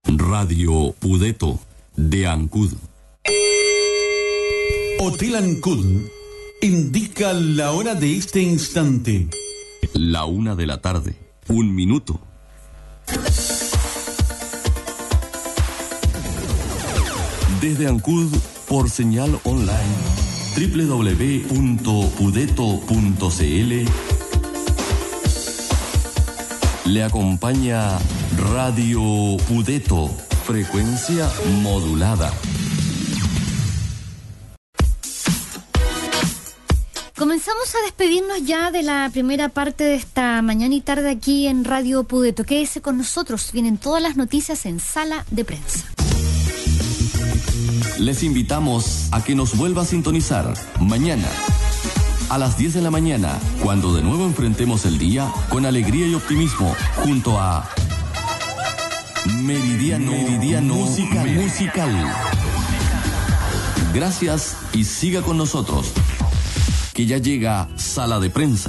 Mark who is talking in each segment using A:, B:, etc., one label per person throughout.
A: Radio Pudeto de Ancud.
B: Hotel Ancud indica la hora de este instante.
A: La 1 de la tarde, 1 minuto. Desde Ancud, por señal online, www.pudeto.cl, le acompaña Radio Pudeto, frecuencia modulada.
C: Comenzamos a despedirnos ya de la primera parte de esta mañana y tarde aquí en Radio Pudeto. Quédese con nosotros, vienen todas las noticias en Sala de Prensa.
A: Les invitamos a que nos vuelva a sintonizar mañana a las 10 de la mañana, cuando de nuevo enfrentemos el día con alegría y optimismo junto a Meridiano Musical. Gracias y siga con nosotros, que ya llega Sala de Prensa.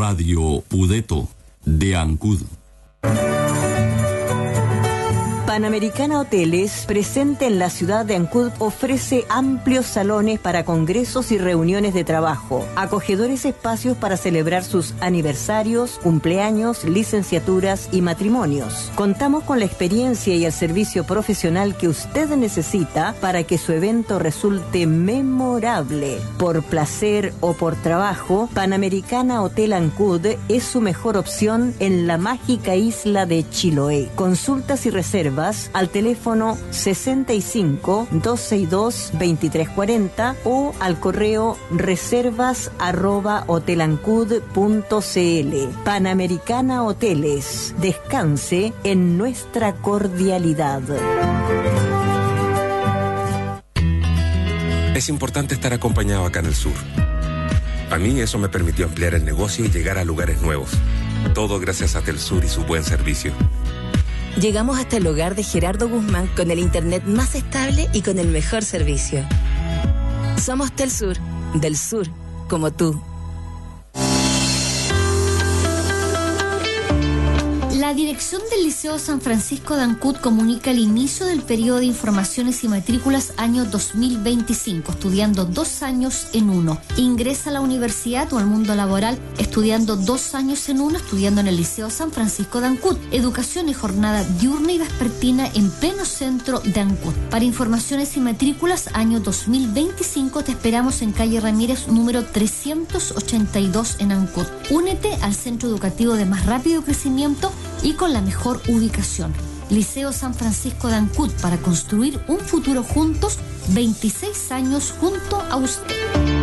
A: Radio Pudeto de Ancud.
D: Panamericana Hoteles, presente en la ciudad de Ancud, ofrece amplios salones para congresos y reuniones de trabajo, acogedores espacios para celebrar sus aniversarios, cumpleaños, licenciaturas y matrimonios. Contamos con la experiencia y el servicio profesional que usted necesita para que su evento resulte memorable. Por placer o por trabajo, Panamericana Hotel Ancud es su mejor opción en la mágica isla de Chiloé. Consultas y reservas al teléfono 65-262-2340 o al correo reservas@hotelancud.cl. Panamericana Hoteles. Descanse en nuestra cordialidad.
E: Es importante estar acompañado acá en el sur. A mí eso me permitió ampliar el negocio y llegar a lugares nuevos. Todo gracias a Telsur y su buen servicio.
F: Llegamos hasta el hogar de Gerardo Guzmán con el internet más estable y con el mejor servicio. Somos Telsur, del sur, como tú.
C: La dirección del Liceo San Francisco de Ancud comunica el inicio del periodo de informaciones y matrículas año 2025, estudiando 2 años en uno. Ingresa a la universidad o al mundo laboral estudiando 2 años en uno, estudiando en el Liceo San Francisco de Ancud. Educación y jornada diurna y vespertina en pleno centro de Ancud. Para informaciones y matrículas año 2025 te esperamos en calle Ramírez número 382 en Ancud. Únete al centro educativo de más rápido crecimiento y con la mejor ubicación. Liceo San Francisco de Ancud, para construir un futuro juntos, 26 años junto a usted.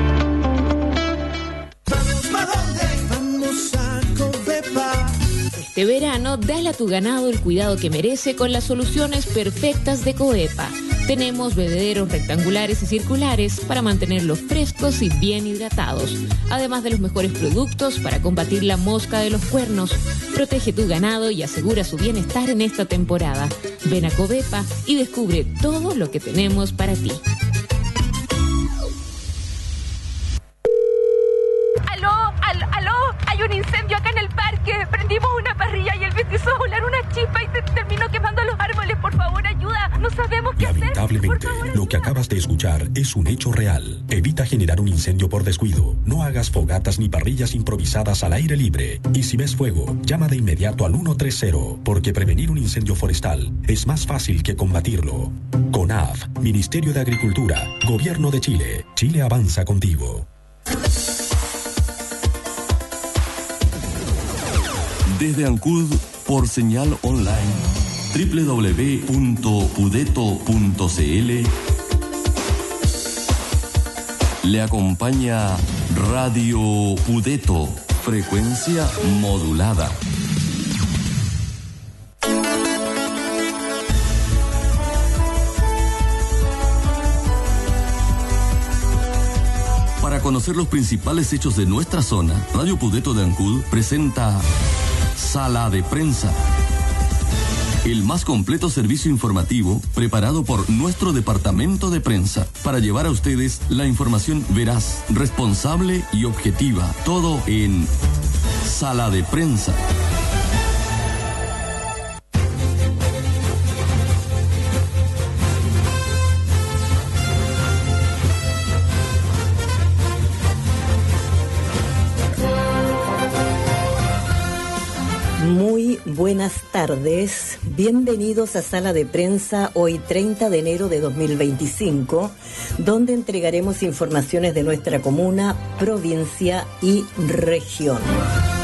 G: Este verano, dale a tu ganado el cuidado que merece con las soluciones perfectas de Covepa. Tenemos bebederos rectangulares y circulares para mantenerlos frescos y bien hidratados, además de los mejores productos para combatir la mosca de los cuernos. Protege tu ganado y asegura su bienestar en esta temporada. Ven a Covepa y descubre todo lo que tenemos para ti.
H: ¡Aló! Hay un incendio acá en el parque. Prendimos una parrilla y el viento hizo volar una chispa y terminó quemando los árboles. Por favor, ayuda. No sabemos qué hacer.
I: Lamentablemente, lo que acabas de escuchar es un hecho real. Evita generar un incendio por descuido. No hagas fogatas ni parrillas improvisadas al aire libre. Y si ves fuego, llama de inmediato al 130, porque prevenir un incendio forestal es más fácil que combatirlo. CONAF, Ministerio de Agricultura, Gobierno de Chile. Chile avanza contigo.
A: Desde Ancud, por señal online, www.pudeto.cl, le acompaña Radio Pudeto, frecuencia modulada. Para conocer los principales hechos de nuestra zona, Radio Pudeto de Ancud presenta Sala de Prensa, el más completo servicio informativo preparado por nuestro departamento de prensa para llevar a ustedes la información veraz, responsable y objetiva. Todo en Sala de Prensa.
D: Muy buenas tardes, bienvenidos a Sala de Prensa, hoy 30 de enero de 2025, donde entregaremos informaciones de nuestra comuna, provincia y región.